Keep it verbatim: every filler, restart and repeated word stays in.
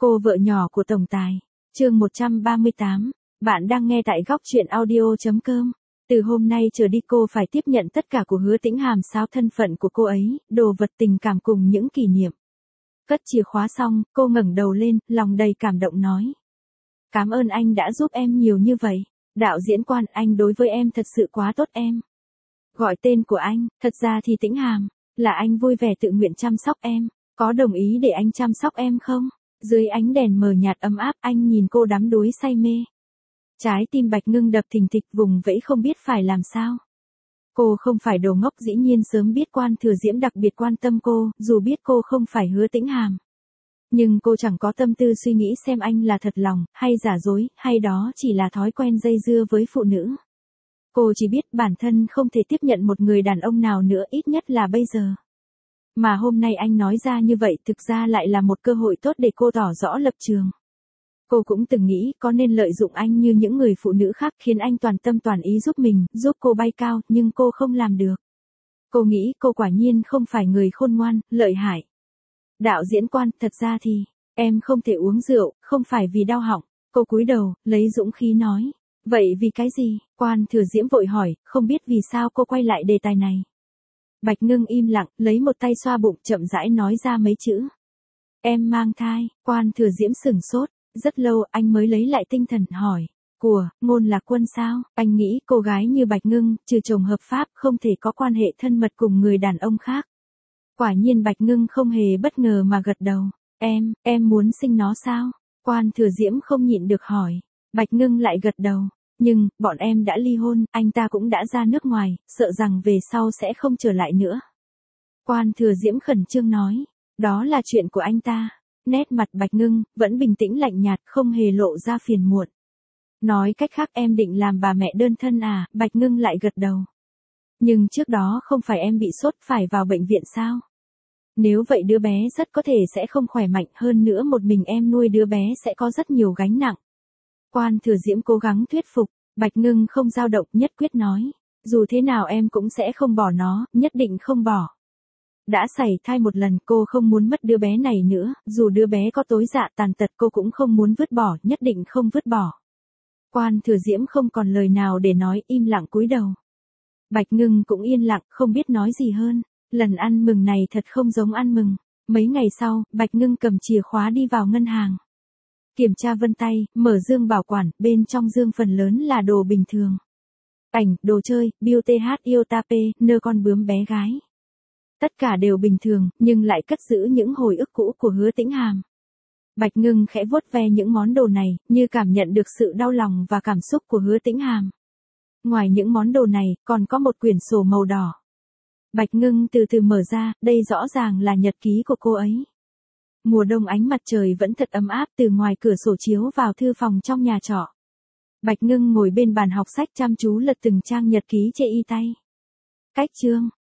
Cô vợ nhỏ của tổng tài. Chương một trăm ba mươi tám. Bạn đang nghe tại góc truyện audio chấm com. Từ hôm nay trở đi cô phải tiếp nhận tất cả của Hứa Tĩnh Hàm, sao thân phận của cô ấy, đồ vật tình cảm cùng những kỷ niệm. Cất chìa khóa xong, cô ngẩng đầu lên, lòng đầy cảm động nói. Cảm ơn anh đã giúp em nhiều như vậy. Đạo diễn Quan, anh đối với em thật sự quá tốt em. Gọi tên của anh, thật ra thì Tĩnh Hàm, là anh vui vẻ tự nguyện chăm sóc em. Có đồng ý để anh chăm sóc em không? Dưới ánh đèn mờ nhạt ấm áp, anh nhìn cô đắm đuối say mê. Trái tim Bạch Ngưng đập thình thịch, vùng vẫy không biết phải làm sao. Cô không phải đồ ngốc, dĩ nhiên sớm biết Quan Thừa Diễm đặc biệt quan tâm cô, dù biết cô không phải Hứa Tĩnh Hàm. Nhưng cô chẳng có tâm tư suy nghĩ xem anh là thật lòng, hay giả dối, hay đó chỉ là thói quen dây dưa với phụ nữ. Cô chỉ biết bản thân không thể tiếp nhận một người đàn ông nào nữa, ít nhất là bây giờ. Mà hôm nay anh nói ra như vậy thực ra lại là một cơ hội tốt để cô tỏ rõ lập trường. Cô cũng từng nghĩ có nên lợi dụng anh như những người phụ nữ khác, khiến anh toàn tâm toàn ý giúp mình, giúp cô bay cao, nhưng cô không làm được. Cô nghĩ cô quả nhiên không phải người khôn ngoan, lợi hại. Đạo diễn Quan, thật ra thì, em không thể uống rượu, không phải vì đau họng. Cô cúi đầu, lấy dũng khí nói. Vậy vì cái gì? Quan Thừa Diễm vội hỏi, không biết vì sao cô quay lại đề tài này. Bạch Ngưng im lặng, lấy một tay xoa bụng, chậm rãi nói ra mấy chữ. Em mang thai. Quan Thừa Diễm sửng sốt, rất lâu anh mới lấy lại tinh thần, hỏi. Của, Ngôn Lạc Quân sao? Anh nghĩ cô gái như Bạch Ngưng, trừ chồng hợp pháp, không thể có quan hệ thân mật cùng người đàn ông khác. Quả nhiên Bạch Ngưng không hề bất ngờ mà gật đầu. Em, em muốn sinh nó sao? Quan Thừa Diễm không nhịn được hỏi. Bạch Ngưng lại gật đầu. Nhưng, bọn em đã ly hôn, anh ta cũng đã ra nước ngoài, sợ rằng về sau sẽ không trở lại nữa. Quan Thừa Diễm khẩn trương nói. Đó là chuyện của anh ta. Nét mặt Bạch Ngưng vẫn bình tĩnh lạnh nhạt, không hề lộ ra phiền muộn. Nói cách khác, em định làm bà mẹ đơn thân à? Bạch Ngưng lại gật đầu. Nhưng trước đó không phải em bị sốt phải vào bệnh viện sao? Nếu vậy đứa bé rất có thể sẽ không khỏe mạnh, hơn nữa một mình em nuôi đứa bé sẽ có rất nhiều gánh nặng. Quan Thừa Diễm cố gắng thuyết phục. Bạch Ngưng không dao động, nhất quyết nói. Dù thế nào em cũng sẽ không bỏ nó, nhất định không bỏ. Đã sảy thai một lần, cô không muốn mất đứa bé này nữa, dù đứa bé có tối dạ tàn tật cô cũng không muốn vứt bỏ, nhất định không vứt bỏ. Quan Thừa Diễm không còn lời nào để nói, im lặng cúi đầu. Bạch Ngưng cũng yên lặng, không biết nói gì hơn. Lần ăn mừng này thật không giống ăn mừng. Mấy ngày sau, Bạch Ngưng cầm chìa khóa đi vào ngân hàng. Kiểm tra vân tay, mở dương bảo quản, bên trong dương phần lớn là đồ bình thường. Ảnh, đồ chơi, biêu th yêu tape, nơ con bướm bé gái. Tất cả đều bình thường, nhưng lại cất giữ những hồi ức cũ của Hứa Tĩnh Hàm. Bạch Ngưng khẽ vuốt ve những món đồ này, như cảm nhận được sự đau lòng và cảm xúc của Hứa Tĩnh Hàm. Ngoài những món đồ này, còn có một quyển sổ màu đỏ. Bạch Ngưng từ từ mở ra, đây rõ ràng là nhật ký của cô ấy. Mùa đông ánh mặt trời vẫn thật ấm áp, từ ngoài cửa sổ chiếu vào thư phòng trong nhà trọ. Bạch Ngưng ngồi bên bàn học sách chăm chú lật từng trang nhật ký chê y tay. Cách chương,